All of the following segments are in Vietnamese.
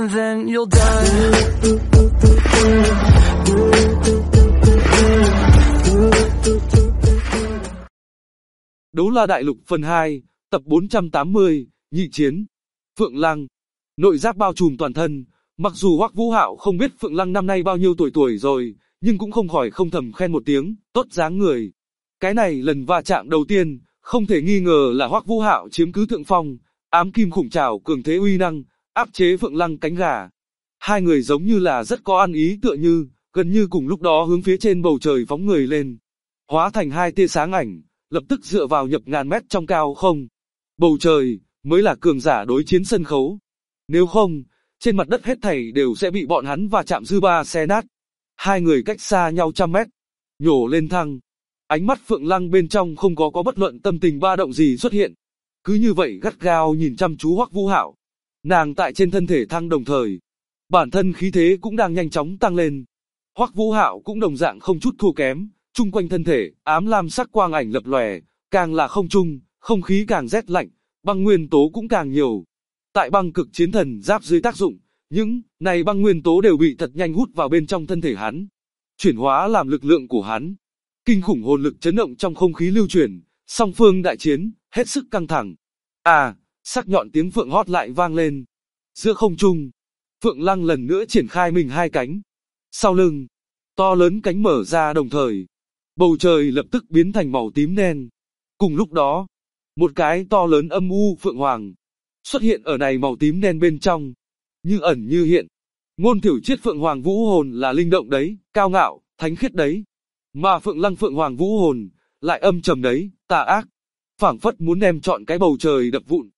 and then you'll die. Đấu La Đại Lục phần 2, tập 480, nhị chiến. Phượng Lăng. Nội giáp bao trùm toàn thân, mặc dù Hoắc Vũ Hạo không biết Phượng Lăng năm nay bao nhiêu tuổi rồi, nhưng cũng không khỏi không thầm khen một tiếng, tốt dáng người. Cái này lần va chạm đầu tiên, không thể nghi ngờ là Hoắc Vũ Hạo chiếm cứ thượng phong, ám kim khủng trảo cường thế uy năng, áp chế Phượng Lăng cánh gà. Hai người giống như là rất có ăn ý tựa như, gần như cùng lúc đó hướng phía trên bầu trời phóng người lên. Hóa thành hai tia sáng ảnh, lập tức dựa vào nhập ngàn mét trong cao không. Bầu trời, mới là cường giả đối chiến sân khấu. Nếu không, trên mặt đất hết thảy đều sẽ bị bọn hắn va chạm dư ba xé nát. Hai người cách xa nhau trăm mét, nhổ lên thăng. Ánh mắt Phượng Lăng bên trong không có bất luận tâm tình ba động gì xuất hiện. Cứ như vậy gắt gao nhìn chăm chú Hoắc Vũ Hạo. Nàng tại trên thân thể thăng đồng thời, bản thân khí thế cũng đang nhanh chóng tăng lên. Hoắc Vũ Hạo cũng đồng dạng không chút thua kém, chung quanh thân thể, ám lam sắc quang ảnh lập lòe, càng là không trung, không khí càng rét lạnh, băng nguyên tố cũng càng nhiều. Tại băng cực chiến thần giáp dưới tác dụng, những này băng nguyên tố đều bị thật nhanh hút vào bên trong thân thể hắn, chuyển hóa làm lực lượng của hắn. Kinh khủng hồn lực chấn động trong không khí lưu chuyển, song phương đại chiến, hết sức căng thẳng. Sắc nhọn tiếng phượng hót lại vang lên. Giữa không trung, Phượng Lăng lần nữa triển khai mình hai cánh. Sau lưng, to lớn cánh mở ra đồng thời, bầu trời lập tức biến thành màu tím đen. Cùng lúc đó, một cái to lớn âm u phượng hoàng xuất hiện ở này màu tím đen bên trong, như ẩn như hiện. Ngôn Thiểu Triết phượng hoàng vũ hồn là linh động đấy, cao ngạo, thánh khiết đấy. Mà Phượng Lăng phượng hoàng vũ hồn lại âm trầm đấy, tà ác, phảng phất muốn đem trọn cái bầu trời đập vụn.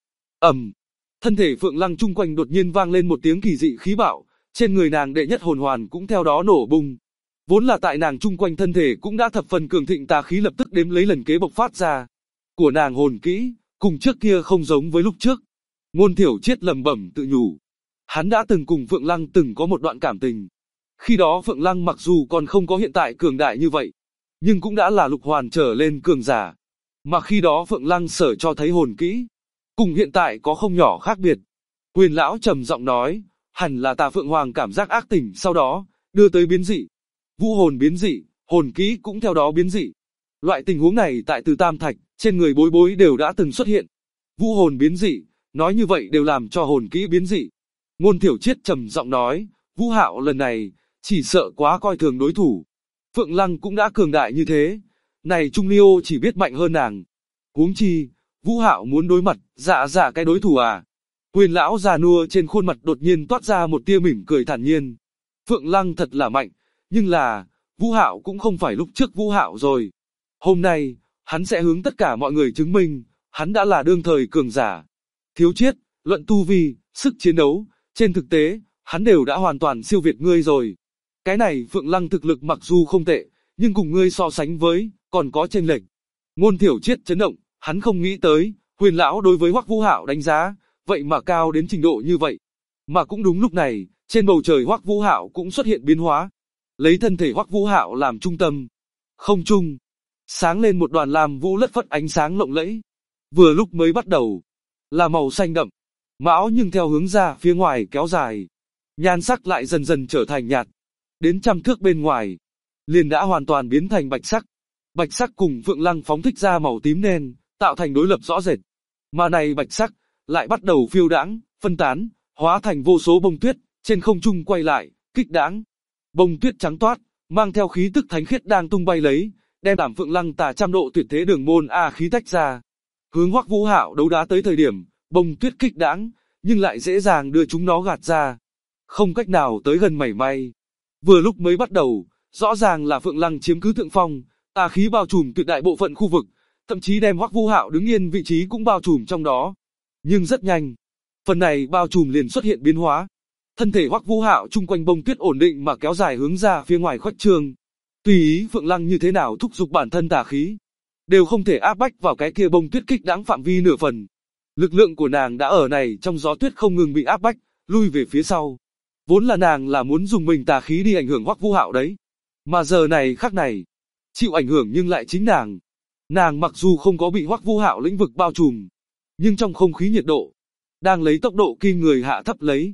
Thân thể Phượng Lăng chung quanh đột nhiên vang lên một tiếng kỳ dị khí bạo, trên người nàng đệ nhất hồn hoàn cũng theo đó nổ bung. Vốn là tại nàng chung quanh thân thể cũng đã thập phần cường thịnh tà khí lập tức đếm lấy lần kế bộc phát ra. Của nàng hồn kỹ, cùng trước kia không giống với lúc trước. Ngôn Thiểu Triết lẩm bẩm tự nhủ. Hắn đã từng cùng Phượng Lăng từng có một đoạn cảm tình. Khi đó Phượng Lăng mặc dù còn không có hiện tại cường đại như vậy, nhưng cũng đã là lục hoàn trở lên cường giả. Mà khi đó Phượng Lăng sở cho thấy hồn kỹ, cùng hiện tại có không nhỏ khác biệt. Quyền lão trầm giọng nói, hẳn là tà Phượng Hoàng cảm giác ác tỉnh sau đó, đưa tới biến dị. Vũ hồn biến dị, hồn kỹ cũng theo đó biến dị. Loại tình huống này tại Từ Tam Thạch, trên người Bối Bối đều đã từng xuất hiện. Vũ hồn biến dị, nói như vậy đều làm cho hồn kỹ biến dị. Ngôn Thiểu Triết trầm giọng nói, Vũ Hạo lần này, chỉ sợ quá coi thường đối thủ. Phượng Lăng cũng đã cường đại như thế, này Trung Liêu chỉ biết mạnh hơn nàng. Huống chi, Vũ Hạo muốn đối mặt, dạ cái đối thủ à. Quyền lão già nua trên khuôn mặt đột nhiên toát ra một tia mỉm cười thản nhiên. Phượng Lăng thật là mạnh, nhưng là, Vũ Hạo cũng không phải lúc trước Vũ Hạo rồi. Hôm nay, hắn sẽ hướng tất cả mọi người chứng minh, hắn đã là đương thời cường giả. Thiếu Triết, luận tu vi, sức chiến đấu, trên thực tế, hắn đều đã hoàn toàn siêu việt ngươi rồi. Cái này Phượng Lăng thực lực mặc dù không tệ, nhưng cùng ngươi so sánh với, còn có chênh lệch. Ngôn Thiểu Triết chấn động, hắn không nghĩ tới, Huyền lão đối với Hoắc Vũ Hạo đánh giá, vậy mà cao đến trình độ như vậy. Mà cũng đúng lúc này, trên bầu trời Hoắc Vũ Hạo cũng xuất hiện biến hóa. Lấy thân thể Hoắc Vũ Hạo làm trung tâm, không trung sáng lên một đoàn lam vũ lất phất ánh sáng lộng lẫy. Vừa lúc mới bắt đầu, là màu xanh đậm, mão nhưng theo hướng ra phía ngoài kéo dài, nhan sắc lại dần dần trở thành nhạt. Đến trăm thước bên ngoài, liền đã hoàn toàn biến thành bạch sắc. Bạch sắc cùng Phượng Lăng phóng thích ra màu tím đen, tạo thành đối lập rõ rệt. Mà này bạch sắc, lại bắt đầu phiêu đãng, phân tán, hóa thành vô số bông tuyết, trên không trung quay lại, kích đãng. Bông tuyết trắng toát, mang theo khí tức thánh khiết đang tung bay lấy, đem đảm Phượng Lăng tà trăm độ tuyệt thế đường môn khí tách ra. Hướng Hoắc Vũ Hạo đấu đá tới thời điểm, bông tuyết kích đãng, nhưng lại dễ dàng đưa chúng nó gạt ra. Không cách nào tới gần mảy may. Vừa lúc mới bắt đầu, rõ ràng là Phượng Lăng chiếm cứ thượng phong, tà khí bao trùm tuyệt đại bộ phận khu vực, thậm chí đem Hoắc Vũ Hạo đứng yên vị trí cũng bao trùm trong đó. Nhưng rất nhanh, phần này bao trùm liền xuất hiện biến hóa. Thân thể Hoắc Vũ Hạo chung quanh bông tuyết ổn định mà kéo dài hướng ra phía ngoài khuếch trương. Tùy ý Phượng Lăng như thế nào thúc giục bản thân tà khí, đều không thể áp bách vào cái kia bông tuyết kích đãng phạm vi nửa phần. Lực lượng của nàng đã ở này trong gió tuyết không ngừng bị áp bách, lui về phía sau. Vốn là nàng là muốn dùng mình tà khí đi ảnh hưởng Hoắc Vũ Hạo đấy. Mà giờ này khắc này, chịu ảnh hưởng nhưng lại chính nàng. Nàng mặc dù không có bị Hoắc Vũ Hạo lĩnh vực bao trùm, nhưng trong không khí nhiệt độ đang lấy tốc độ kinh người hạ thấp lấy.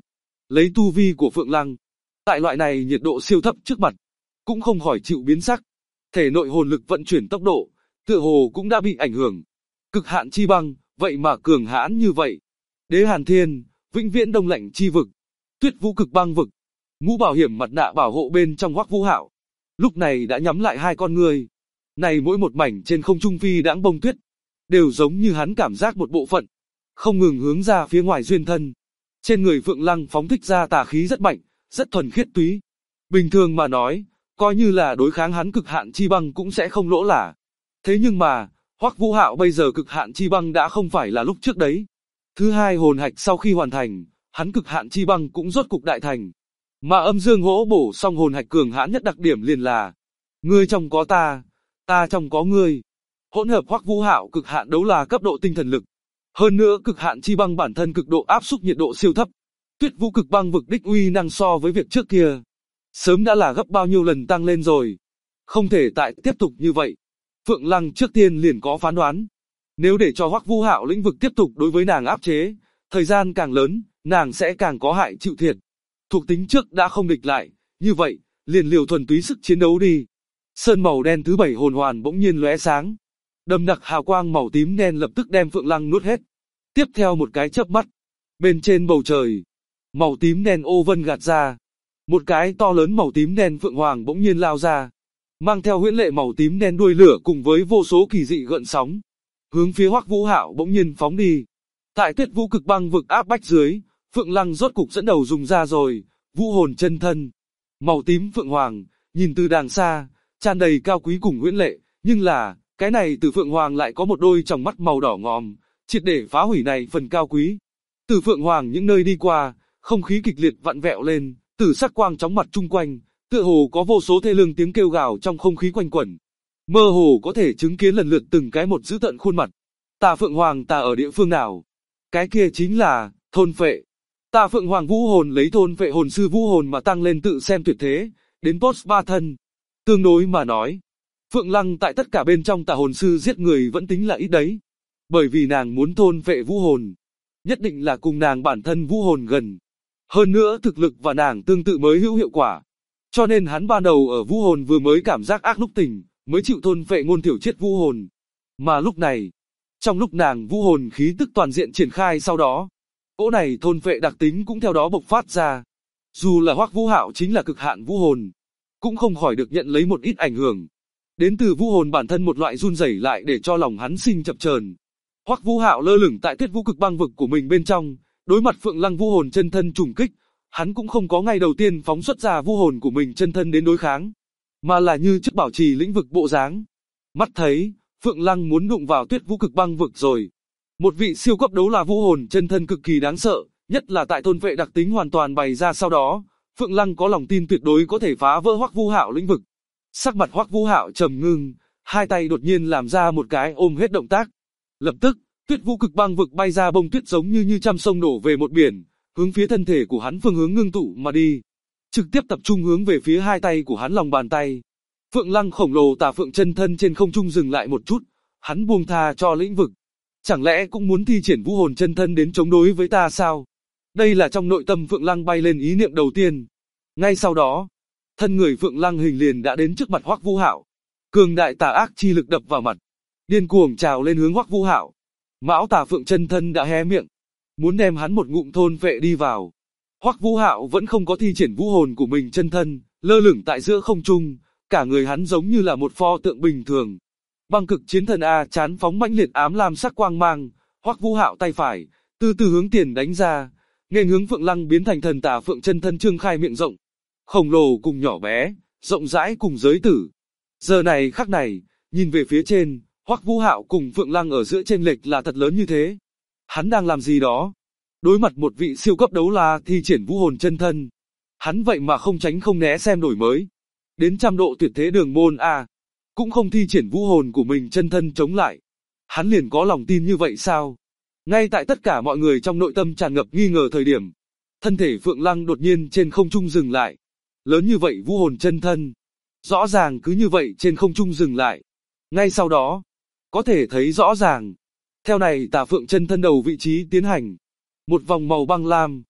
Lấy tu vi của Phượng Lăng, tại loại này nhiệt độ siêu thấp trước mặt, cũng không khỏi chịu biến sắc. Thể nội hồn lực vận chuyển tốc độ, tựa hồ cũng đã bị ảnh hưởng. Cực hạn chi băng, vậy mà cường hãn như vậy. Đế Hàn Thiên, vĩnh viễn đông lạnh chi vực, Tuyết Vũ cực băng vực. Mũ bảo hiểm mặt nạ bảo hộ bên trong Hoắc Vũ Hạo, lúc này đã nhắm lại hai con ngươi. Này mỗi một mảnh trên không trung phi đãng bông tuyết, đều giống như hắn cảm giác một bộ phận, không ngừng hướng ra phía ngoài duyên thân. Trên người Phượng Lăng phóng thích ra tà khí rất mạnh, rất thuần khiết túy. Bình thường mà nói, coi như là đối kháng hắn cực hạn chi băng cũng sẽ không lỗ lả. Thế nhưng mà, Hoắc Vũ Hạo bây giờ cực hạn chi băng đã không phải là lúc trước đấy. Thứ hai hồn hạch sau khi hoàn thành, hắn cực hạn chi băng cũng rốt cục đại thành. Mà âm dương hỗ bổ song hồn hạch cường hãn nhất đặc điểm liền là ngươi trong có ta trong có ngươi. Hỗn hợp Hoắc Vũ Hạo cực hạn đấu là cấp độ tinh thần lực. Hơn nữa cực hạn chi băng bản thân cực độ áp xúc nhiệt độ siêu thấp. Tuyết Vũ cực băng vực đích uy năng so với việc trước kia sớm đã là gấp bao nhiêu lần tăng lên rồi. Không thể tại tiếp tục như vậy. Phượng Lăng trước tiên liền có phán đoán. Nếu để cho Hoắc Vũ Hạo lĩnh vực tiếp tục đối với nàng áp chế, thời gian càng lớn, nàng sẽ càng có hại chịu thiệt. Thuộc tính trước đã không địch lại, như vậy, liền liều thuần túy sức chiến đấu đi. Sơn màu đen thứ 7 hồn hoàn bỗng nhiên lóe sáng. Đậm đặc hào quang màu tím đen lập tức đem Phượng Lăng nuốt hết. Tiếp theo một cái chớp mắt, bên trên bầu trời, màu tím đen ô vân gạt ra. Một cái to lớn màu tím đen phượng hoàng bỗng nhiên lao ra, mang theo huyễn lệ màu tím đen đuôi lửa cùng với vô số kỳ dị gợn sóng, hướng phía Hoắc Vũ Hạo bỗng nhiên phóng đi. Tại Tuyết Vũ cực băng vực áp bách dưới, Phượng Lăng rốt cục dẫn đầu dùng ra rồi, Vũ hồn chân thân. Màu tím phượng hoàng, nhìn từ đàng xa, tràn đầy cao quý cùng huyễn lệ, nhưng là, cái này từ phượng hoàng lại có một đôi tròng mắt màu đỏ ngòm, triệt để phá hủy này phần cao quý. Từ phượng hoàng những nơi đi qua, không khí kịch liệt vặn vẹo lên, tử sắc quang chóng mặt chung quanh, tựa hồ có vô số thê lương tiếng kêu gào trong không khí quanh quẩn. Mơ hồ có thể chứng kiến lần lượt từng cái một dữ tợn khuôn mặt. Tà phượng hoàng tà ở địa phương nào? Cái kia chính là thôn phệ. Tà phượng hoàng vũ hồn lấy thôn phệ hồn sư vũ hồn mà tăng lên tự xem tuyệt thế, đến boss 3 thân. Tương đối mà nói, Phượng Lăng tại tất cả bên trong tà hồn sư giết người vẫn tính là ít đấy. Bởi vì nàng muốn thôn phệ vũ hồn, nhất định là cùng nàng bản thân vũ hồn gần. Hơn nữa thực lực và nàng tương tự mới hữu hiệu quả. Cho nên hắn ban đầu ở vũ hồn vừa mới cảm giác ác lúc tỉnh, mới chịu thôn phệ ngôn thiểu chết vũ hồn. Mà lúc này, trong lúc nàng vũ hồn khí tức toàn diện triển khai sau đó, cỗ này thôn phệ đặc tính cũng theo đó bộc phát ra. Dù là Hoắc Vũ Hạo chính là cực hạn vũ hồn, cũng không khỏi được nhận lấy một ít ảnh hưởng. Đến từ vũ hồn bản thân một loại run rẩy lại để cho lòng hắn sinh chập chờn. Hoắc Vũ Hạo lơ lửng tại Tuyết Vũ cực băng vực của mình bên trong, đối mặt Phượng Lăng vũ hồn chân thân trùng kích, hắn cũng không có ngay đầu tiên phóng xuất ra vũ hồn của mình chân thân đến đối kháng, mà là như trước bảo trì lĩnh vực bộ dáng. Mắt thấy, Phượng Lăng muốn đụng vào Tuyết Vũ cực băng vực rồi. Một vị siêu cấp đấu là vũ hồn chân thân cực kỳ đáng sợ, nhất là tại thôn vệ đặc tính hoàn toàn bày ra sau đó, Phượng Lăng có lòng tin tuyệt đối có thể phá vỡ Hoắc Vũ Hạo lĩnh vực. Sắc mặt Hoắc Vũ Hạo trầm ngưng, hai tay đột nhiên làm ra một cái ôm hết động tác. Lập tức, Tuyết Vũ cực băng vực bay ra bông tuyết giống như trăm sông đổ về một biển, hướng phía thân thể của hắn phương hướng ngưng tụ mà đi, trực tiếp tập trung hướng về phía hai tay của hắn lòng bàn tay. Phượng Lăng khổng lồ tà phượng chân thân trên không trung dừng lại một chút, hắn buông tha cho lĩnh vực. Chẳng lẽ cũng muốn thi triển vũ hồn chân thân đến chống đối với ta sao? Đây là trong nội tâm Phượng Lăng bay lên ý niệm đầu tiên. Ngay sau đó, thân người Phượng Lăng hình liền đã đến trước mặt Hoắc Vũ Hạo. Cường đại tà ác chi lực đập vào mặt, điên cuồng trào lên hướng Hoắc Vũ Hạo. Mão tà phượng chân thân đã hé miệng, muốn đem hắn một ngụm thôn phệ đi vào. Hoắc Vũ Hạo vẫn không có thi triển vũ hồn của mình chân thân, lơ lửng tại giữa không trung, cả người hắn giống như là một pho tượng bình thường. Băng cực chiến thần A chán phóng mãnh liệt ám lam sắc quang mang, Hoắc Vũ Hạo tay phải, từ từ hướng tiền đánh ra, nghênh hướng Phượng Lăng biến thành thần tà phượng chân thân trương khai miệng rộng, khổng lồ cùng nhỏ bé, rộng rãi cùng giới tử. Giờ này khắc này, nhìn về phía trên, Hoắc Vũ Hạo cùng Phượng Lăng ở giữa chênh lệch là thật lớn như thế. Hắn đang làm gì đó? Đối mặt một vị siêu cấp đấu la thi triển vũ hồn chân thân, hắn vậy mà không tránh không né xem đổi mới. Đến trăm độ tuyệt thế đường môn A, cũng không thi triển vũ hồn của mình chân thân chống lại. Hắn liền có lòng tin như vậy sao? Ngay tại tất cả mọi người trong nội tâm tràn ngập nghi ngờ thời điểm, thân thể Phượng Lăng đột nhiên trên không trung dừng lại. Lớn như vậy vũ hồn chân thân, rõ ràng cứ như vậy trên không trung dừng lại. Ngay sau đó, có thể thấy rõ ràng, theo này tà phượng chân thân đầu vị trí tiến hành một vòng màu băng lam,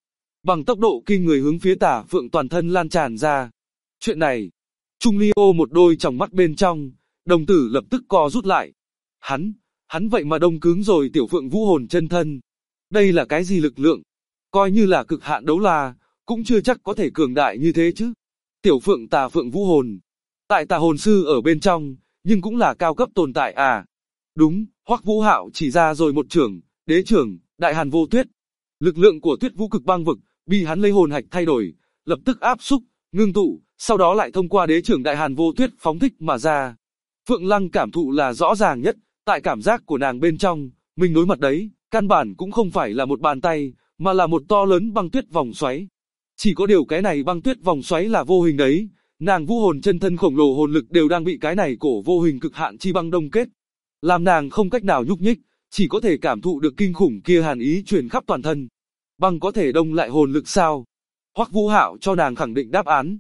bằng tốc độ kinh người hướng phía Tả Phượng toàn thân lan tràn ra. Chuyện này, Trung Ly ô một đôi tròng mắt bên trong, đồng tử lập tức co rút lại. Hắn vậy mà đông cứng rồi Tiểu Phượng vũ hồn chân thân. Đây là cái gì lực lượng? Coi như là cực hạn đấu la, cũng chưa chắc có thể cường đại như thế chứ. Tiểu Phượng Tà Phượng vũ hồn, tại Tà hồn sư ở bên trong, nhưng cũng là cao cấp tồn tại à. Đúng, Hoắc Vũ Hạo chỉ ra rồi một trưởng, đế trưởng, Đại Hàn Vô Tuyết. Lực lượng của Tuyết Vũ Cực Băng vực bị hắn lấy hồn hạch thay đổi, lập tức áp xúc, ngưng tụ, sau đó lại thông qua đế trưởng Đại Hàn Vô Tuyết phóng thích mà ra. Phượng Lăng cảm thụ là rõ ràng nhất, tại cảm giác của nàng bên trong, mình đối mặt đấy, căn bản cũng không phải là một bàn tay, mà là một to lớn băng tuyết vòng xoáy. Chỉ có điều cái này băng tuyết vòng xoáy là vô hình đấy, nàng vũ hồn chân thân khổng lồ hồn lực đều đang bị cái này cổ vô hình cực hạn chi băng đông kết. Làm nàng không cách nào nhúc nhích, chỉ có thể cảm thụ được kinh khủng kia hàn ý truyền khắp toàn thân. Băng có thể đông lại hồn lực sao? Hoắc Vũ Hạo cho nàng khẳng định đáp án.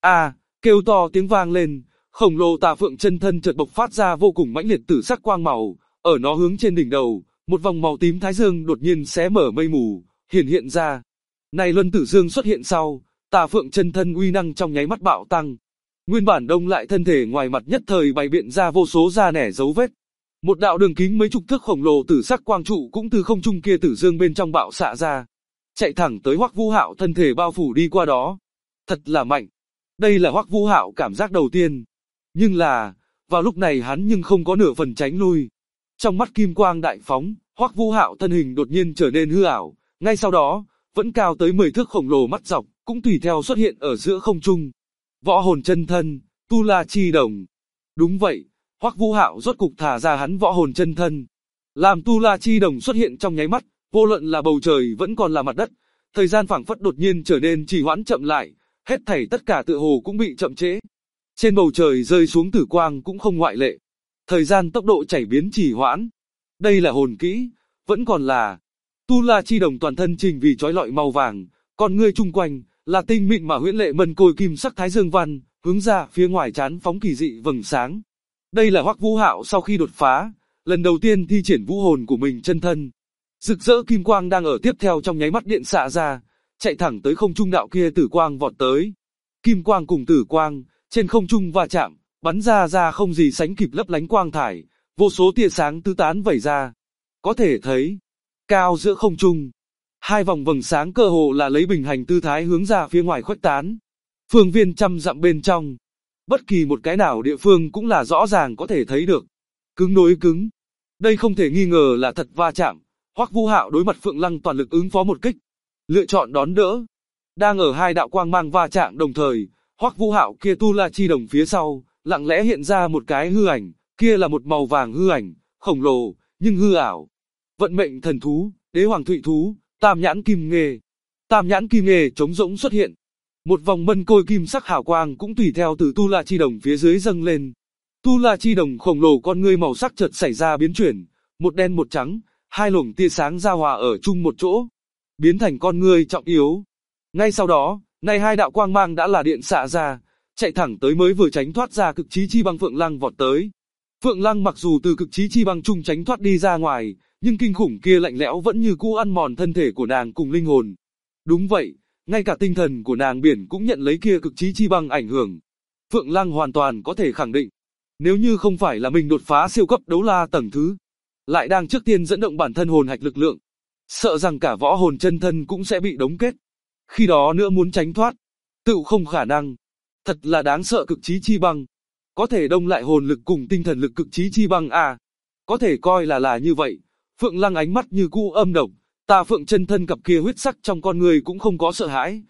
Kêu to tiếng vang lên, khổng lồ Tà Phượng chân thân chợt bộc phát ra vô cùng mãnh liệt tử sắc quang màu, ở nó hướng trên đỉnh đầu, một vòng màu tím thái dương đột nhiên xé mở mây mù, hiện ra. Này luân tử dương xuất hiện sau, Tà Phượng chân thân uy năng trong nháy mắt bạo tăng. Nguyên bản đông lại thân thể ngoài mặt nhất thời bày biện ra vô số da nẻ dấu vết. Một đạo đường kính mấy chục thước khổng lồ tử sắc quang trụ cũng từ không trung kia tử dương bên trong bạo xạ ra, chạy thẳng tới Hoắc Vũ Hạo thân thể bao phủ đi qua đó. Thật là mạnh. Đây là Hoắc Vũ Hạo cảm giác đầu tiên. Nhưng là, vào lúc này hắn nhưng không có nửa phần tránh lui. Trong mắt kim quang đại phóng, Hoắc Vũ Hạo thân hình đột nhiên trở nên hư ảo, ngay sau đó, vẫn cao tới 10 thước khổng lồ mắt dọc, cũng tùy theo xuất hiện ở giữa không trung. Võ hồn chân thân, Tu La Chi Đồng. Đúng vậy, Hoắc Vũ Hạo rốt cục thả ra hắn võ hồn chân thân. Làm Tu La Chi Đồng xuất hiện trong nháy mắt, vô luận là bầu trời vẫn còn là mặt đất, thời gian phảng phất đột nhiên trở nên trì hoãn chậm lại, hết thảy tất cả tựa hồ cũng bị chậm trễ. Trên bầu trời rơi xuống tử quang cũng không ngoại lệ. Thời gian tốc độ chảy biến trì hoãn. Đây là hồn kỹ, vẫn còn là Tu La Chi Đồng toàn thân trình vì chói lọi màu vàng, còn ngươi chung quanh là tinh mịn mà huyễn lệ mân côi kim sắc thái dương văn, hướng ra phía ngoài trán phóng kỳ dị vầng sáng. Đây là Hoắc Vũ Hạo sau khi đột phá, lần đầu tiên thi triển vũ hồn của mình chân thân. Rực rỡ kim quang đang ở tiếp theo trong nháy mắt điện xạ ra, chạy thẳng tới không trung đạo kia tử quang vọt tới. Kim quang cùng tử quang, trên không trung va chạm, bắn ra không gì sánh kịp lấp lánh quang thải, vô số tia sáng tứ tán vẩy ra. Có thể thấy, cao giữa không trung, hai vòng vầng sáng cơ hồ là lấy bình hành tư thái hướng ra phía ngoài khuếch tán. Phương viên trăm dặm bên trong, bất kỳ một cái nào địa phương cũng là rõ ràng có thể thấy được. Cứng đối cứng. Đây không thể nghi ngờ là thật va chạm. Hoắc Vũ Hạo đối mặt Phượng Lăng toàn lực ứng phó một kích, lựa chọn đón đỡ. Đang ở hai đạo quang mang va chạm đồng thời, Hoắc Vũ Hạo kia Tu La Chi Đồng phía sau, lặng lẽ hiện ra một cái hư ảnh, kia là một màu vàng hư ảnh, khổng lồ, nhưng hư ảo. Vận mệnh thần thú, Đế Hoàng Thụy thú, Tam Nhãn Kim Nghê. Tam Nhãn Kim Nghê trống rỗng xuất hiện. Một vòng mân côi kim sắc hào quang cũng tùy theo từ Tu La Chi Đồng phía dưới dâng lên. Tu La Chi Đồng khổng lồ con ngươi màu sắc chợt xảy ra biến chuyển, một đen một trắng, hai luồng tia sáng giao hòa ở chung một chỗ, biến thành con ngươi trọng yếu. Ngay sau đó, này hai đạo quang mang đã là điện xạ ra, chạy thẳng tới mới vừa tránh thoát ra cực chí chi băng Phượng Lăng vọt tới. Phượng Lăng mặc dù từ cực chí chi băng trung tránh thoát đi ra ngoài, nhưng kinh khủng kia lạnh lẽo vẫn như cũ ăn mòn thân thể của nàng cùng linh hồn. Đúng vậy, ngay cả tinh thần của nàng biển cũng nhận lấy kia cực chí chi băng ảnh hưởng. Phượng Lăng hoàn toàn có thể khẳng định, nếu như không phải là mình đột phá siêu cấp đấu la tầng thứ, lại đang trước tiên dẫn động bản thân hồn hạch lực lượng, sợ rằng cả võ hồn chân thân cũng sẽ bị đóng kết. Khi đó nữa muốn tránh thoát, tự không khả năng. Thật là đáng sợ cực chí chi băng. Có thể đông lại hồn lực cùng tinh thần lực cực chí chi băng à. Có thể coi là như vậy. Phượng Lăng ánh mắt như cũ âm độc, Tà Phượng chân thân cặp kia huyết sắc trong con người cũng không có sợ hãi.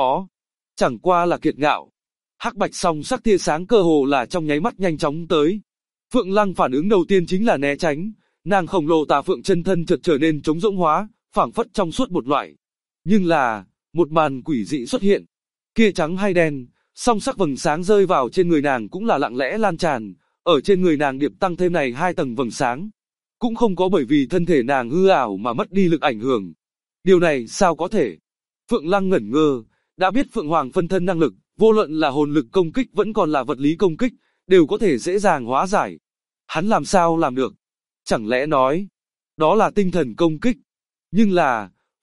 Chẳng qua là kiệt ngạo. Hắc bạch song sắc tia sáng cơ hồ là trong nháy mắt nhanh chóng tới. Phượng Lăng phản ứng đầu tiên chính là né tránh. Nàng khổng lồ Tà Phượng chân thân chợt trở nên trống rỗng hóa, phảng phất trong suốt một loại. Nhưng là, một màn quỷ dị xuất hiện. Kia trắng hay đen, song sắc vầng sáng rơi vào trên người nàng cũng là lặng lẽ lan tràn, ở trên người nàng điệp tăng thêm này hai tầng vầng sáng. Cũng không có bởi vì thân thể nàng hư ảo mà mất đi lực ảnh hưởng. Điều này sao có thể? Phượng Lăng ngẩn ngơ, đã biết Phượng Hoàng phân thân năng lực, vô luận là hồn lực công kích vẫn còn là vật lý công kích, đều có thể dễ dàng hóa giải. Hắn làm sao làm được? Chẳng lẽ nói, đó là tinh thần công kích? Nhưng là,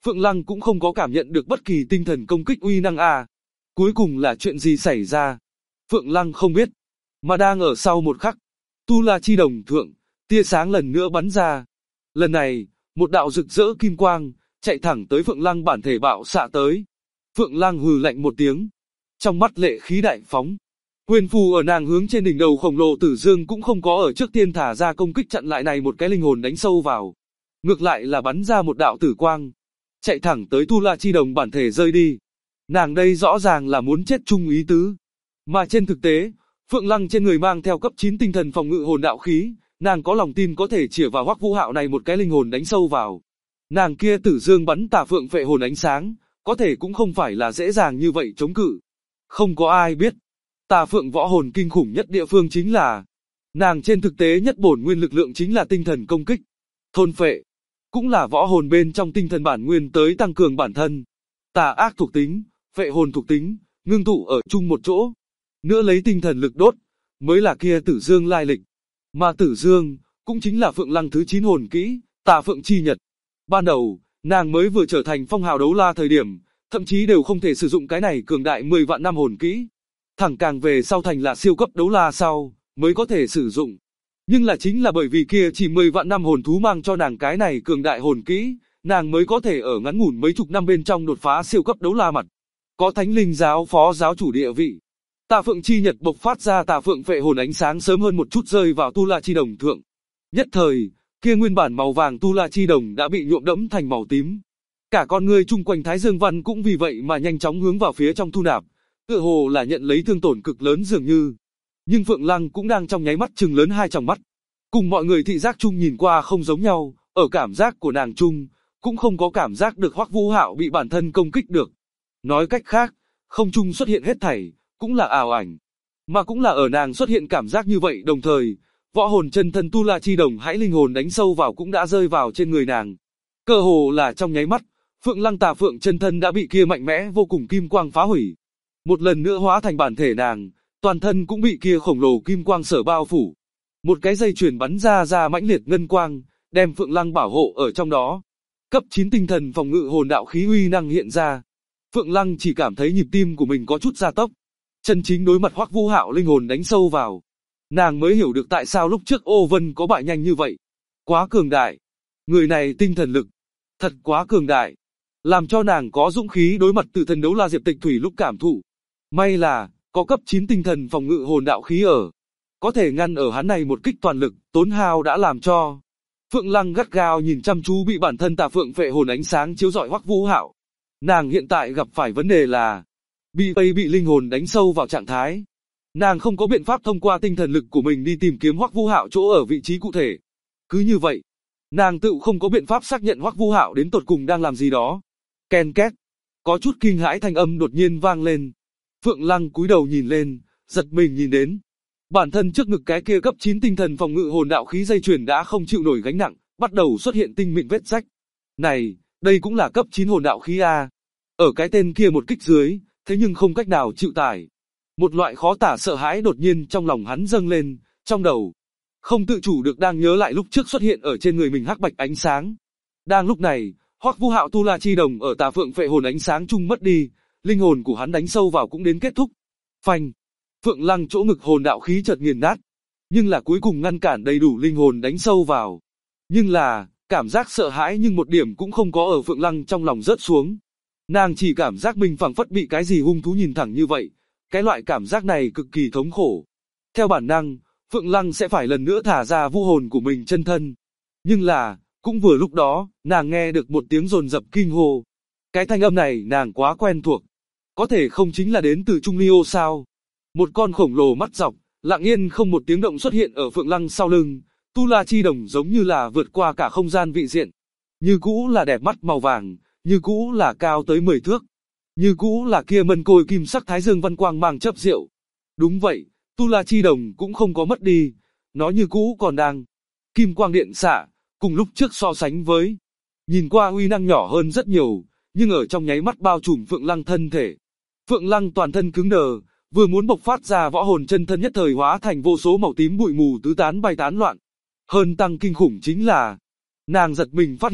Phượng Lăng cũng không có cảm nhận được bất kỳ tinh thần công kích uy năng a. Cuối cùng là chuyện gì xảy ra? Phượng Lăng không biết, mà đang ở sau một khắc, Tu La Chi Đồng thượng, tia sáng lần nữa bắn ra. Lần này, một đạo rực rỡ kim quang, chạy thẳng tới Phượng Lăng bản thể bạo xạ tới. Phượng Lăng hừ lạnh một tiếng, trong mắt lệ khí đại phóng. Quyền phù ở nàng hướng trên đỉnh đầu khổng lồ Tử Dương cũng không có ở trước tiên thả ra công kích chặn lại này một cái linh hồn đánh sâu vào. Ngược lại là bắn ra một đạo tử quang, chạy thẳng tới Tu La Chi Đồng bản thể rơi đi. Nàng đây rõ ràng là muốn chết chung ý tứ. Mà trên thực tế, Phượng Lăng trên người mang theo cấp 9 tinh thần phòng ngự hồn đạo khí, nàng có lòng tin có thể chĩa vào Hoắc Vũ Hạo này một cái linh hồn đánh sâu vào. Nàng kia Tử Dương bắn Tà Phượng phệ hồn ánh sáng, có thể cũng không phải là dễ dàng như vậy chống cự. Không có ai biết, Tà Phượng võ hồn kinh khủng nhất địa phương chính là, nàng trên thực tế nhất bổn nguyên lực lượng chính là tinh thần công kích. Thôn phệ, cũng là võ hồn bên trong tinh thần bản nguyên tới tăng cường bản thân. Tà ác thuộc tính, phệ hồn thuộc tính, ngưng tụ ở chung một chỗ. Nữa lấy tinh thần lực đốt, mới là kia Tử Dương lai lịch. Mà Tử Dương, cũng chính là Phượng Lăng thứ 9 hồn kỹ, Tà Phượng chi nhật. Ban đầu, nàng mới vừa trở thành phong hào đấu la thời điểm, thậm chí đều không thể sử dụng cái này cường đại 10 vạn năm hồn kỹ. Thẳng càng về sau thành là siêu cấp đấu la sau, mới có thể sử dụng. Nhưng là chính là bởi vì kia chỉ 10 vạn năm hồn thú mang cho nàng cái này cường đại hồn kỹ, nàng mới có thể ở ngắn ngủn mấy chục năm bên trong đột phá siêu cấp đấu la mặt. Có Thánh Linh giáo phó giáo chủ địa vị. Tà Phượng chi nhật bộc phát ra Tà Phượng phệ hồn ánh sáng sớm hơn một chút rơi vào Tu La Chi Đồng thượng. Nhất thời, kia nguyên bản màu vàng Tu La Chi Đồng đã bị nhuộm đẫm thành màu tím. Cả con người chung quanh Thái Dương Văn cũng vì vậy mà nhanh chóng hướng vào phía trong thu nạp, tựa hồ là nhận lấy thương tổn cực lớn dường như. Nhưng Phượng Lăng cũng đang trong nháy mắt trừng lớn hai tròng mắt. Cùng mọi người thị giác chung nhìn qua không giống nhau, ở cảm giác của nàng chung, cũng không có cảm giác được Hoắc Vũ Hạo bị bản thân công kích được. Nói cách khác, không chung xuất hiện hết thảy, cũng là ảo ảnh. Mà cũng là ở nàng xuất hiện cảm giác như vậy đồng thời, võ hồn chân thân Tu La Chi Đồng hãy linh hồn đánh sâu vào cũng đã rơi vào trên người nàng. Cơ hồ là trong nháy mắt, Phượng Lăng Tà Phượng chân thân đã bị kia mạnh mẽ vô cùng kim quang phá hủy. Một lần nữa hóa thành bản thể nàng, toàn thân cũng bị kia khổng lồ kim quang sở bao phủ. Một cái dây chuyền bắn ra mãnh liệt ngân quang, đem Phượng Lăng bảo hộ ở trong đó. Cấp 9 tinh thần phòng ngự hồn đạo khí uy năng hiện ra. Phượng Lăng chỉ cảm thấy nhịp tim của mình có chút gia tốc. Chân chính đối mặt Hoắc Vũ Hạo linh hồn đánh sâu vào. Nàng mới hiểu được tại sao lúc trước Ô Vân có bại nhanh như vậy. Quá cường đại. Người này tinh thần lực. Thật quá cường đại. Làm cho nàng có dũng khí đối mặt Tử Thần Đấu La Diệp Tịch Thủy lúc cảm thụ. May là, có cấp 9 tinh thần phòng ngự hồn đạo khí ở. Có thể ngăn ở hắn này một kích toàn lực, tốn hao đã làm cho. Phượng Lăng gắt gao nhìn chăm chú bị bản thân Tà Phượng phệ hồn ánh sáng chiếu rọi Hoắc Vũ Hạo. Nàng hiện tại gặp phải vấn đề là bị linh hồn đánh sâu vào trạng thái. Nàng không có biện pháp thông qua tinh thần lực của mình đi tìm kiếm Hoắc Vũ Hạo chỗ ở vị trí cụ thể. Cứ như vậy, nàng tự không có biện pháp xác nhận Hoắc Vũ Hạo đến tột cùng đang làm gì đó. Ken két, có chút kinh hãi thanh âm đột nhiên vang lên. Phượng Lăng cúi đầu nhìn lên, giật mình nhìn đến. Bản thân trước ngực cái kia cấp 9 tinh thần phòng ngự hồn đạo khí dây chuyền đã không chịu nổi gánh nặng, bắt đầu xuất hiện tinh mịn vết rách. Này, đây cũng là cấp 9 hồn đạo khí a. Ở cái tên kia một kích dưới, thế nhưng không cách nào chịu tải. Một loại khó tả sợ hãi đột nhiên trong lòng hắn dâng lên, trong đầu. Không tự chủ được đang nhớ lại lúc trước xuất hiện ở trên người mình hắc bạch ánh sáng. Đang lúc này, Hoắc Vũ Hạo Tu La Chi Đồng ở Tà Phượng phệ hồn ánh sáng chung mất đi, linh hồn của hắn đánh sâu vào cũng đến kết thúc. Phanh! Phượng Lăng chỗ ngực hồn đạo khí chợt nghiền nát, nhưng là cuối cùng ngăn cản đầy đủ linh hồn đánh sâu vào. Nhưng là, cảm giác sợ hãi nhưng một điểm cũng không có ở Phượng Lăng trong lòng rớt xuống. Nàng chỉ cảm giác mình phảng phất bị cái gì hung thú nhìn thẳng như vậy, cái loại cảm giác này cực kỳ thống khổ. Theo bản năng, Phượng Lăng sẽ phải lần nữa thả ra vũ hồn của mình chân thân. Nhưng là, cũng vừa lúc đó, nàng nghe được một tiếng dồn dập kinh hô. Cái thanh âm này nàng quá quen thuộc. Có thể không chính là đến từ Trung Ly Ô sao? Một con khổng lồ mắt dọc, lặng yên không một tiếng động xuất hiện ở Phượng Lăng sau lưng. Tu La Chi Đồng giống như là vượt qua cả không gian vị diện. Như cũ là đẹp mắt màu vàng, như cũ là cao tới 10 thước. Như cũ là kia mân côi kim sắc thái dương văn quang mang chớp diệu. Đúng vậy, Tu La Chi Đồng cũng không có mất đi, nó như cũ còn đang kim quang điện xạ, cùng lúc trước so sánh với. Nhìn qua uy năng nhỏ hơn rất nhiều, nhưng ở trong nháy mắt bao trùm Phượng Lăng thân thể. Phượng Lăng toàn thân cứng đờ, vừa muốn bộc phát ra võ hồn chân thân nhất thời hóa thành vô số màu tím bụi mù tứ tán bay tán loạn. Hơn tăng kinh khủng chính là, nàng giật mình phát hiện,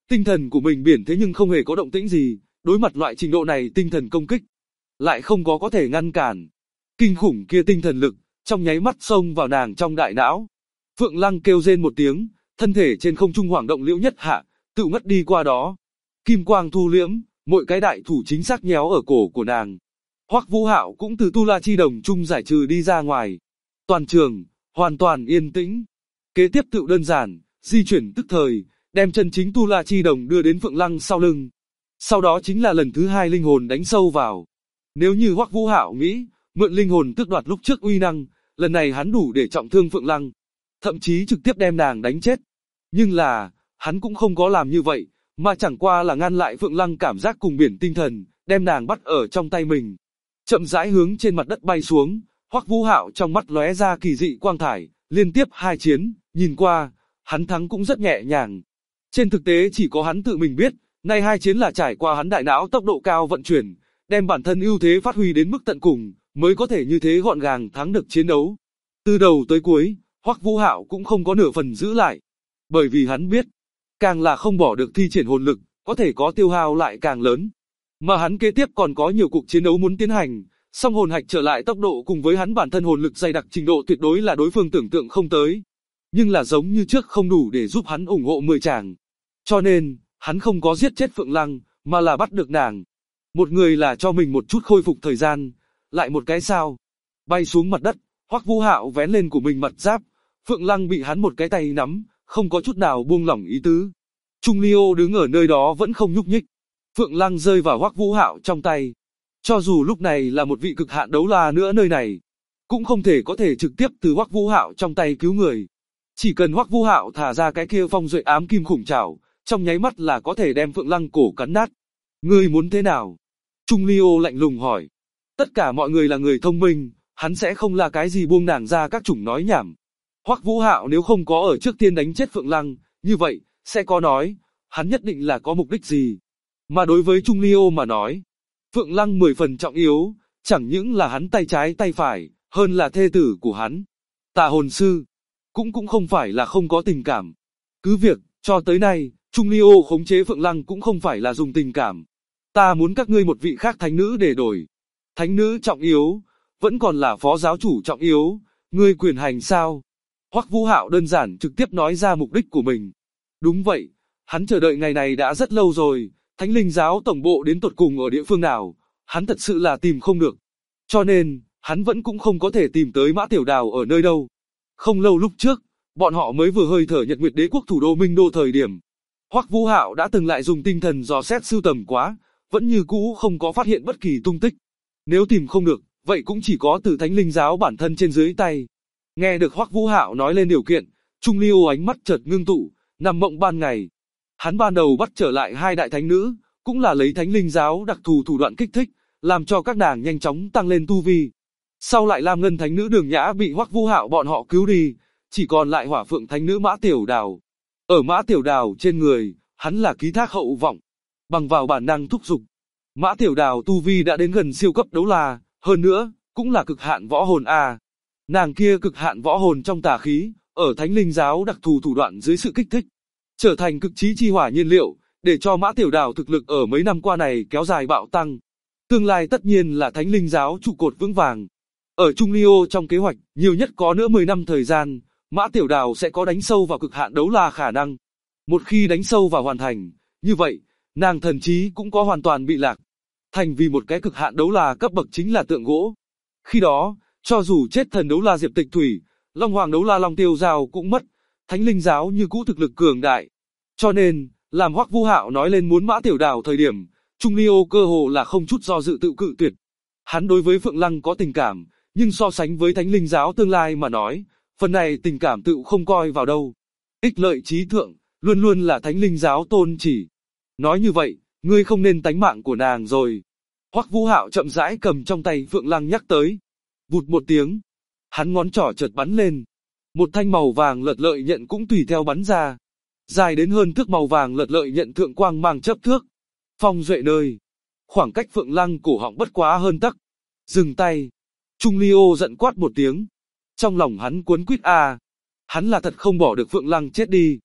tinh thần của mình biển thế nhưng không hề có động tĩnh gì, đối mặt loại trình độ này tinh thần công kích, lại không có thể ngăn cản. Kinh khủng kia tinh thần lực, trong nháy mắt xông vào nàng trong đại não. Phượng Lăng kêu rên một tiếng, thân thể trên không trung hoảng động liễu nhất hạ, tự ngất đi qua đó. Kim quang thu liễm, mỗi cái đại thủ chính xác nhéo ở cổ của nàng. Hoắc Vũ Hạo cũng từ tu la chi đồng trung giải trừ đi ra ngoài. Toàn trường, hoàn toàn yên tĩnh. Kế tiếp tự đơn giản, di chuyển tức thời, đem chân chính tu la chi đồng đưa đến Phượng Lăng sau lưng. Sau đó chính là lần thứ hai linh hồn đánh sâu vào. Nếu như Hoắc Vũ Hạo nghĩ, mượn linh hồn tước đoạt lúc trước uy năng, lần này hắn đủ để trọng thương Phượng Lăng, thậm chí trực tiếp đem nàng đánh chết. Nhưng là, hắn cũng không có làm như vậy, mà chẳng qua là ngăn lại Phượng Lăng cảm giác cùng biển tinh thần, đem nàng bắt ở trong tay mình. Chậm rãi hướng trên mặt đất bay xuống, Hoắc Vũ Hạo trong mắt lóe ra kỳ dị quang thải, liên tiếp hai chiến, nhìn qua, hắn thắng cũng rất nhẹ nhàng. Trên thực tế chỉ có hắn tự mình biết, nay hai chiến là trải qua hắn đại não tốc độ cao vận chuyển, đem bản thân ưu thế phát huy đến mức tận cùng, mới có thể như thế gọn gàng thắng được chiến đấu. Từ đầu tới cuối, Hoắc Vũ Hạo cũng không có nửa phần giữ lại, bởi vì hắn biết, càng là không bỏ được thi triển hồn lực, có thể có tiêu hao lại càng lớn. Mà hắn kế tiếp còn có nhiều cuộc chiến đấu muốn tiến hành, song hồn hạch trở lại tốc độ cùng với hắn bản thân hồn lực dày đặc trình độ tuyệt đối là đối phương tưởng tượng không tới. Nhưng là giống như trước không đủ để giúp hắn ủng hộ 10 chàng. Cho nên, hắn không có giết chết Phượng Lăng, mà là bắt được nàng. Một người là cho mình một chút khôi phục thời gian, lại một cái sao. Bay xuống mặt đất, Hoắc Vũ Hạo vén lên của mình mặt giáp, Phượng Lăng bị hắn một cái tay nắm, không có chút nào buông lỏng ý tứ. Trung Ly Ô đứng ở nơi đó vẫn không nhúc nhích. Phượng Lăng rơi vào Hoắc Vũ Hạo trong tay. Cho dù lúc này là một vị cực hạn đấu la nữa nơi này, cũng không có thể trực tiếp từ Hoắc Vũ Hạo trong tay cứu người. Chỉ cần Hoắc Vũ Hạo thả ra cái kia phong duệ ám kim khủng trảo, trong nháy mắt là có thể đem Phượng Lăng cổ cắn nát. Ngươi muốn thế nào? Trung Ly Ô lạnh lùng hỏi. Tất cả mọi người là người thông minh, hắn sẽ không là cái gì buông nàng ra các chủng nói nhảm. Hoắc Vũ Hạo nếu không có ở trước tiên đánh chết Phượng Lăng, như vậy, sẽ có nói, hắn nhất định là có mục đích gì. Mà đối với Trung Ly Ô mà nói, Phượng Lăng 10 phần trọng yếu, chẳng những là hắn tay trái tay phải, hơn là thê tử của hắn. Tà hồn sư, cũng không phải là không có tình cảm. Cứ việc, cho tới nay, Trung Ly Ô khống chế Phượng Lăng cũng không phải là dùng tình cảm. Ta muốn các ngươi một vị khác thánh nữ để đổi. Thánh nữ trọng yếu, vẫn còn là phó giáo chủ trọng yếu, ngươi quyền hành sao? Hoắc Vũ Hạo đơn giản trực tiếp nói ra mục đích của mình. Đúng vậy, hắn chờ đợi ngày này đã rất lâu rồi, Thánh Linh giáo tổng bộ đến tột cùng ở địa phương nào, hắn thật sự là tìm không được. Cho nên, hắn vẫn cũng không có thể tìm tới Mã Tiểu Đào ở nơi đâu. Không lâu lúc trước, bọn họ mới vừa hơi thở Nhật Nguyệt Đế quốc thủ đô Minh Đô thời điểm. Hoắc Vũ Hạo đã từng lại dùng tinh thần dò xét sưu tầm quá, vẫn như cũ không có phát hiện bất kỳ tung tích. Nếu tìm không được, vậy cũng chỉ có từ Thánh Linh giáo bản thân trên dưới tay. Nghe được Hoắc Vũ Hạo nói lên điều kiện, Trung Ly Ô ánh mắt chợt ngưng tụ, nằm mộng ban ngày. Hắn ban đầu bắt trở lại hai đại thánh nữ, cũng là lấy Thánh Linh giáo đặc thù thủ đoạn kích thích, làm cho các nàng nhanh chóng tăng lên tu vi. Sau lại Lam Ngân thánh nữ Đường Nhã bị Hoắc Vũ Hạo bọn họ cứu đi, chỉ còn lại Hỏa Phượng thánh nữ Mã Tiểu Đào. Ở Mã Tiểu Đào trên người, hắn là ký thác hậu vọng, bằng vào bản năng thúc giục. Mã Tiểu Đào tu vi đã đến gần siêu cấp đấu la, hơn nữa, cũng là cực hạn võ hồn a. Nàng kia cực hạn võ hồn trong tà khí, ở Thánh Linh giáo đặc thù thủ đoạn dưới sự kích thích, trở thành cực chí chi hỏa nhiên liệu, để cho Mã Tiểu Đào thực lực ở mấy năm qua này kéo dài bạo tăng. Tương lai tất nhiên là Thánh Linh giáo trụ cột vững vàng. Ở Trung Ly Ô trong kế hoạch, nhiều nhất có nữa 10 năm thời gian, Mã Tiểu Đào sẽ có đánh sâu vào cực hạn đấu la khả năng. Một khi đánh sâu vào hoàn thành, như vậy, nàng thần trí cũng có hoàn toàn bị lạc. Thành vì một cái cực hạn đấu la cấp bậc chính là tượng gỗ. Khi đó, cho dù chết thần đấu la Diệp Tịch Thủy, Long Hoàng đấu la Long Tiêu Giao cũng mất, Thánh Linh giáo như cũ thực lực cường đại. Cho nên, làm Hoắc Vũ Hạo nói lên muốn Mã Tiểu Đào thời điểm, Trung Ly Ô cơ hồ là không chút do dự tự cự tuyệt. Hắn đối với Phượng Lăng có tình cảm, nhưng so sánh với Thánh Linh giáo tương lai mà nói, phần này tình cảm tự không coi vào đâu. Ích lợi trí thượng, luôn luôn là Thánh Linh giáo tôn chỉ. Nói như vậy, ngươi không nên tánh mạng của nàng rồi. Hoắc Vũ Hạo chậm rãi cầm trong tay Phượng Lăng nhắc tới. Vụt một tiếng, hắn ngón trỏ chợt bắn lên. Một thanh màu vàng lật lợi nhận cũng tùy theo bắn ra. Dài đến hơn thước màu vàng lật lợi nhận thượng quang mang chớp thước. Phong duệ nơi. Khoảng cách Phượng Lăng cổ họng bất quá hơn tấc. Dừng tay. Trung Ly Ô giận quát một tiếng. Trong lòng hắn cuốn quýt a. Hắn là thật không bỏ được Phượng Lăng chết đi.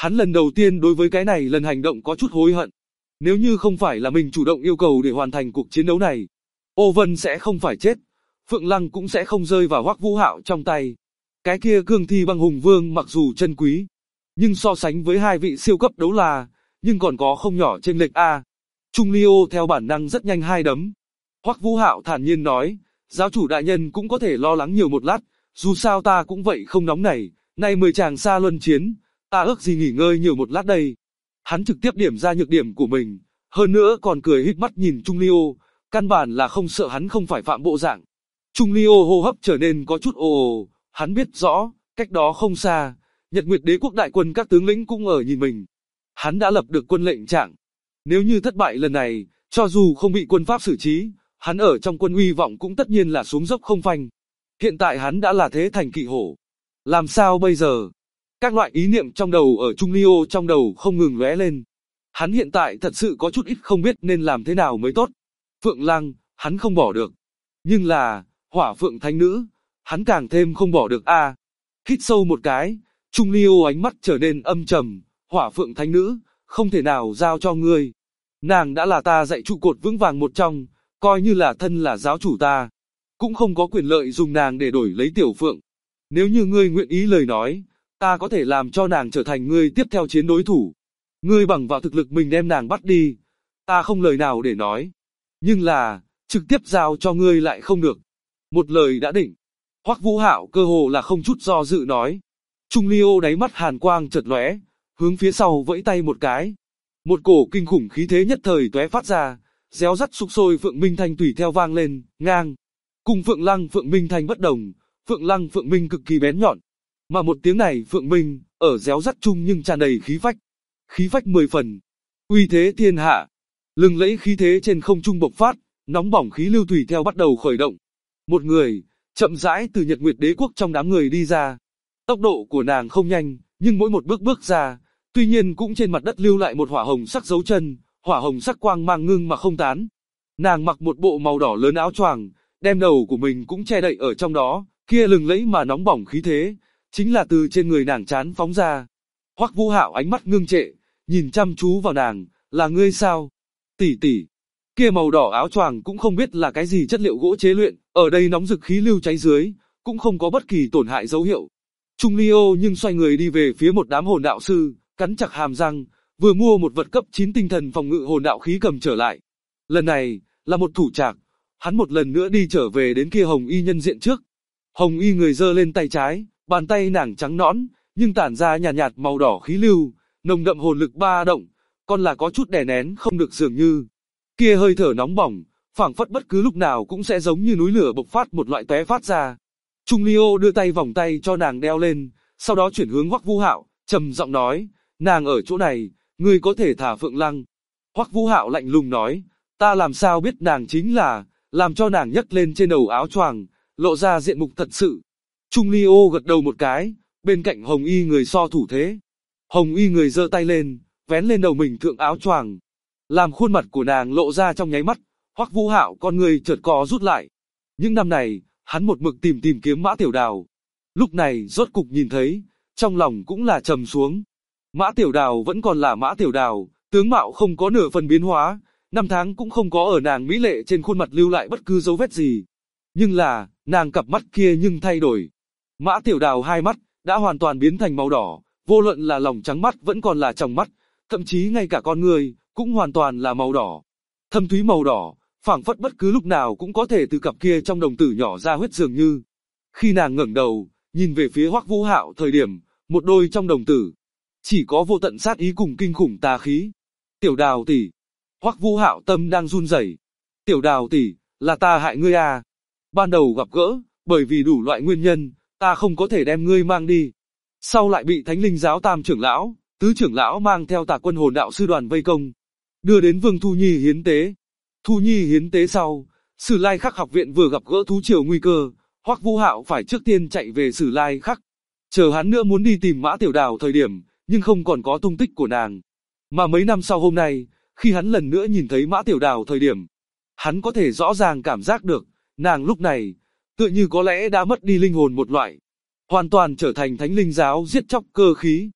Hắn lần đầu tiên đối với cái này lần hành động có chút hối hận. Nếu như không phải là mình chủ động yêu cầu để hoàn thành cuộc chiến đấu này, Ô Vân sẽ không phải chết, Phượng Lăng cũng sẽ không rơi vào Hoắc Vũ Hạo trong tay. Cái kia cương thi băng hùng vương mặc dù chân quý, nhưng so sánh với hai vị siêu cấp đấu la, nhưng còn có không nhỏ chênh lệch a. Trung Ly Ô theo bản năng rất nhanh hai đấm. Hoắc Vũ Hạo thản nhiên nói, giáo chủ đại nhân cũng có thể lo lắng nhiều một lát, dù sao ta cũng vậy không nóng nảy, nay 10 chàng xa luân chiến, ta ước gì nghỉ ngơi nhiều một lát đây. Hắn trực tiếp điểm ra nhược điểm của mình, hơn nữa còn cười híp mắt nhìn Trung Ly Ô, căn bản là không sợ hắn không phải phạm bộ dạng. Trung Ly Ô hô hấp trở nên có chút ồ, hắn biết rõ, cách đó không xa, Nhật Nguyệt Đế quốc đại quân các tướng lĩnh cũng ở nhìn mình. Hắn đã lập được quân lệnh trạng. Nếu như thất bại lần này, cho dù không bị quân Pháp xử trí, hắn ở trong quân uy vọng cũng tất nhiên là xuống dốc không phanh. Hiện tại hắn đã là thế thành kỵ hổ. Làm sao bây giờ? Các loại ý niệm trong đầu ở Trung Ly Ô trong đầu không ngừng lóe lên. Hắn hiện tại thật sự có chút ít không biết nên làm thế nào mới tốt. Phượng Lăng, hắn không bỏ được. Nhưng là, Hỏa Phượng Thánh Nữ, hắn càng thêm không bỏ được a. Hít sâu một cái, Trung Ly Ô ánh mắt trở nên âm trầm. Hỏa Phượng Thánh Nữ, không thể nào giao cho ngươi. Nàng đã là ta dạy trụ cột vững vàng một trong, coi như là thân là giáo chủ ta, cũng không có quyền lợi dùng nàng để đổi lấy Tiểu Phượng. Nếu như ngươi nguyện ý lời nói, ta có thể làm cho nàng trở thành ngươi tiếp theo chiến đối thủ. Ngươi bằng vào thực lực mình đem nàng bắt đi, ta không lời nào để nói. Nhưng là, trực tiếp giao cho ngươi lại không được. Một lời đã định. Hoắc Vũ Hạo cơ hồ là không chút do dự nói. Trung Ly Ô đáy mắt hàn quang chợt lóe, hướng phía sau vẫy tay một cái. Một cổ kinh khủng khí thế nhất thời tóe phát ra, réo rắt sục sôi Phượng Minh Thanh tùy theo vang lên, ngang. Cùng Phượng Lăng Phượng Minh Thanh bất đồng, Phượng Lăng Phượng Minh cực kỳ bén nhọn. Mà một tiếng này Phượng Minh, ở réo rắt chung nhưng tràn đầy khí phách 10 phần. Uy thế thiên hạ, lừng lẫy khí thế trên không trung bộc phát, nóng bỏng khí lưu tùy theo bắt đầu khởi động. Một người, chậm rãi từ Nhật Nguyệt Đế quốc trong đám người đi ra. Tốc độ của nàng không nhanh, nhưng mỗi một bước ra, tuy nhiên cũng trên mặt đất lưu lại một hỏa hồng sắc dấu chân, hỏa hồng sắc quang mang ngưng mà không tán. Nàng mặc một bộ màu đỏ lớn áo choàng, đem đầu của mình cũng che đậy ở trong đó, kia lừng lẫy mà nóng bỏng khí thế, chính là từ trên người nàng chán phóng ra. Hoắc Vũ Hạo ánh mắt ngưng trệ, nhìn chăm chú vào nàng, là ngươi sao? Tỷ tỷ. Kia màu đỏ áo choàng cũng không biết là cái gì chất liệu gỗ chế luyện, ở đây nóng rực khí lưu cháy dưới, cũng không có bất kỳ tổn hại dấu hiệu. Trung Ly Ô nhưng xoay người đi về phía một đám hồn đạo sư, cắn chặt hàm răng, vừa mua một vật cấp 9 tinh thần phòng ngự hồn đạo khí cầm trở lại. Lần này, là một thủ trạc, hắn một lần nữa đi trở về đến kia hồng y nhân diện trước. Hồng y người giơ lên tay trái, bàn tay nàng trắng nõn, nhưng tản ra nhàn nhạt màu đỏ khí lưu, nồng đậm hồn lực ba động, còn là có chút đè nén không được dường như. Kia hơi thở nóng bỏng, phảng phất bất cứ lúc nào cũng sẽ giống như núi lửa bộc phát một loại tóe phát ra. Trung Ly Ô đưa tay vòng tay cho nàng đeo lên, sau đó chuyển hướng Hoắc Vũ Hạo, trầm giọng nói, nàng ở chỗ này, ngươi có thể thả Phượng Lăng. Hoắc Vũ Hạo lạnh lùng nói, ta làm sao biết nàng chính là, làm cho nàng nhấc lên trên đầu áo choàng, lộ ra diện mục thật sự. Trung Ly Ô gật đầu một cái, bên cạnh Hồng Y người so thủ thế. Hồng Y người giơ tay lên, vén lên đầu mình thượng áo choàng, làm khuôn mặt của nàng lộ ra trong nháy mắt. Hoắc Vũ Hạo con người chợt co rút lại. Những năm này, hắn một mực tìm kiếm Mã Tiểu Đào. Lúc này rốt cục nhìn thấy, trong lòng cũng là trầm xuống. Mã Tiểu Đào vẫn còn là Mã Tiểu Đào, tướng mạo không có nửa phần biến hóa, năm tháng cũng không có ở nàng mỹ lệ trên khuôn mặt lưu lại bất cứ dấu vết gì. Nhưng là, nàng cặp mắt kia nhưng thay đổi. Mã Tiểu Đào hai mắt, đã hoàn toàn biến thành màu đỏ, vô luận là lòng trắng mắt vẫn còn là trong mắt, thậm chí ngay cả con người, cũng hoàn toàn là màu đỏ. Thâm thúy màu đỏ, phảng phất bất cứ lúc nào cũng có thể từ cặp kia trong đồng tử nhỏ ra huyết dường như. Khi nàng ngẩng đầu, nhìn về phía Hoắc Vũ Hạo thời điểm, một đôi trong đồng tử, chỉ có vô tận sát ý cùng kinh khủng tà khí. Tiểu Đào tỷ. Hoắc Vũ Hạo tâm đang run rẩy. Tiểu Đào tỷ, là ta hại ngươi à? Ban đầu gặp gỡ, bởi vì đủ loại nguyên nhân, ta không có thể đem ngươi mang đi. Sau lại bị Thánh Linh giáo tam trưởng lão, tứ trưởng lão mang theo Tà Quân hồn đạo sư đoàn vây công, đưa đến Vương Thu Nhi hiến tế. Thu Nhi hiến tế sau, Sử Lai Khắc học viện vừa gặp gỡ thú triều nguy cơ, Hoắc Vũ Hạo phải trước tiên chạy về Sử Lai Khắc. Chờ hắn nữa muốn đi tìm Mã Tiểu Đào thời điểm, nhưng không còn có tung tích của nàng. Mà mấy năm sau hôm nay, khi hắn lần nữa nhìn thấy Mã Tiểu Đào thời điểm, hắn có thể rõ ràng cảm giác được, nàng lúc này, tựa như có lẽ đã mất đi linh hồn một loại, hoàn toàn trở thành Thánh Linh giáo giết chóc cơ khí.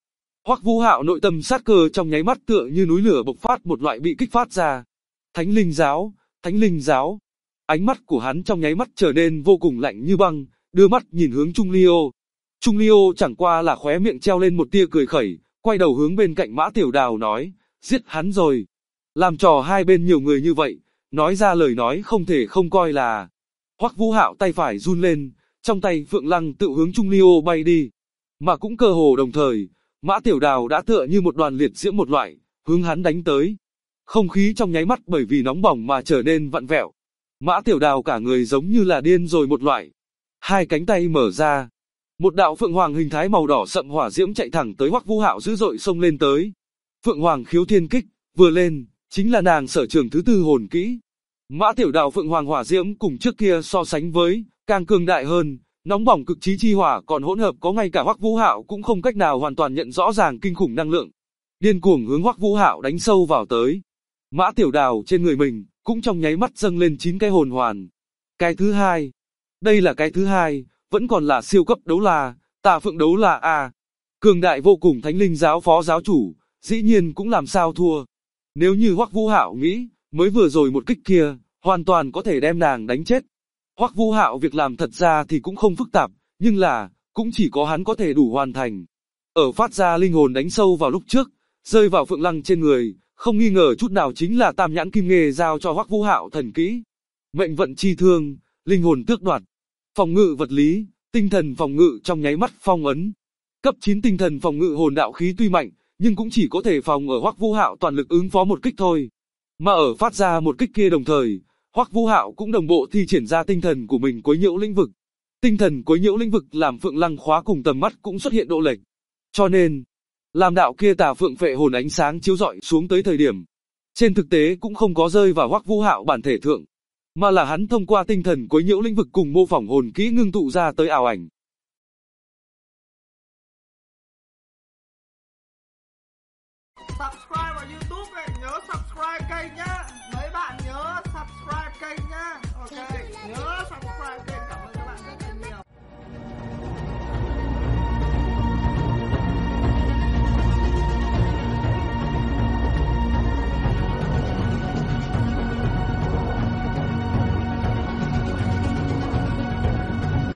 Hoắc Vũ Hạo nội tâm sát cơ trong nháy mắt tựa như núi lửa bộc phát, một loại bị kích phát ra. Thánh linh giáo, Thánh linh giáo. Ánh mắt của hắn trong nháy mắt trở nên vô cùng lạnh như băng, đưa mắt nhìn hướng Trung Ly Ô. Trung Ly Ô chẳng qua là khóe miệng treo lên một tia cười khẩy, quay đầu hướng bên cạnh Mã Tiểu Đào nói, giết hắn rồi. Làm trò hai bên nhiều người như vậy, nói ra lời nói không thể không coi là. Hoắc Vũ Hạo tay phải run lên, trong tay Phượng Lăng tự hướng Trung Ly Ô bay đi. Mà cũng cơ hồ đồng thời, Mã Tiểu Đào đã tựa như một đoàn liệt diễm một loại, hướng hắn đánh tới. Không khí trong nháy mắt bởi vì nóng bỏng mà trở nên vặn vẹo. Mã Tiểu Đào cả người giống như là điên rồi một loại. Hai cánh tay mở ra. Một đạo phượng hoàng hình thái màu đỏ sậm hỏa diễm chạy thẳng tới Hoắc Vũ Hạo dữ dội xông lên tới. Phượng hoàng khiếu thiên kích, vừa lên, chính là nàng sở trường thứ tư hồn kỹ. Mã Tiểu Đào phượng hoàng hỏa diễm cùng trước kia so sánh với, càng cường đại hơn, nóng bỏng cực chí chi hỏa còn hỗn hợp có ngay cả Hoắc Vũ Hạo cũng không cách nào hoàn toàn nhận rõ ràng kinh khủng năng lượng. Điên cuồng hướng Hoắc Vũ Hạo đánh sâu vào tới. Mã Tiểu Đào trên người mình cũng trong nháy mắt dâng lên 9 cái hồn hoàn. Cái thứ hai, đây là cái thứ hai, vẫn còn là siêu cấp đấu la, Tà Phượng đấu la a. Cường đại vô cùng Thánh linh giáo phó giáo chủ, dĩ nhiên cũng làm sao thua. Nếu như Hoắc Vũ Hạo nghĩ, mới vừa rồi một kích kia, hoàn toàn có thể đem nàng đánh chết. Hoắc Vũ Hạo việc làm thật ra thì cũng không phức tạp, nhưng là, cũng chỉ có hắn có thể đủ hoàn thành. Ở phát ra linh hồn đánh sâu vào lúc trước, rơi vào Phượng Lăng trên người, không nghi ngờ chút nào chính là Tam Nhãn Kim Nghề giao cho Hoắc Vũ Hạo thần kỹ. Mệnh vận chi thương, linh hồn tước đoạt, phòng ngự vật lý, tinh thần phòng ngự trong nháy mắt phong ấn. Cấp 9 tinh thần phòng ngự hồn đạo khí tuy mạnh, nhưng cũng chỉ có thể phòng ở Hoắc Vũ Hạo toàn lực ứng phó một kích thôi. Mà ở phát ra một kích kia đồng thời, Hoắc Vũ Hạo cũng đồng bộ thi triển ra tinh thần của mình quấy nhiễu lĩnh vực. Tinh thần quấy nhiễu lĩnh vực làm Phượng Lăng khóa cùng tầm mắt cũng xuất hiện độ lệch. Cho nên, làm đạo kia tà phượng phệ hồn ánh sáng chiếu rọi xuống tới thời điểm, trên thực tế cũng không có rơi vào Hoắc Vũ Hạo bản thể thượng, mà là hắn thông qua tinh thần quấy nhiễu lĩnh vực cùng mô phỏng hồn kỹ ngưng tụ ra tới ảo ảnh. Subscribe vào YouTube này, nhớ subscribe kênh nhá. Mấy bạn nhớ subscribe kênh nhá. Ok, nhớ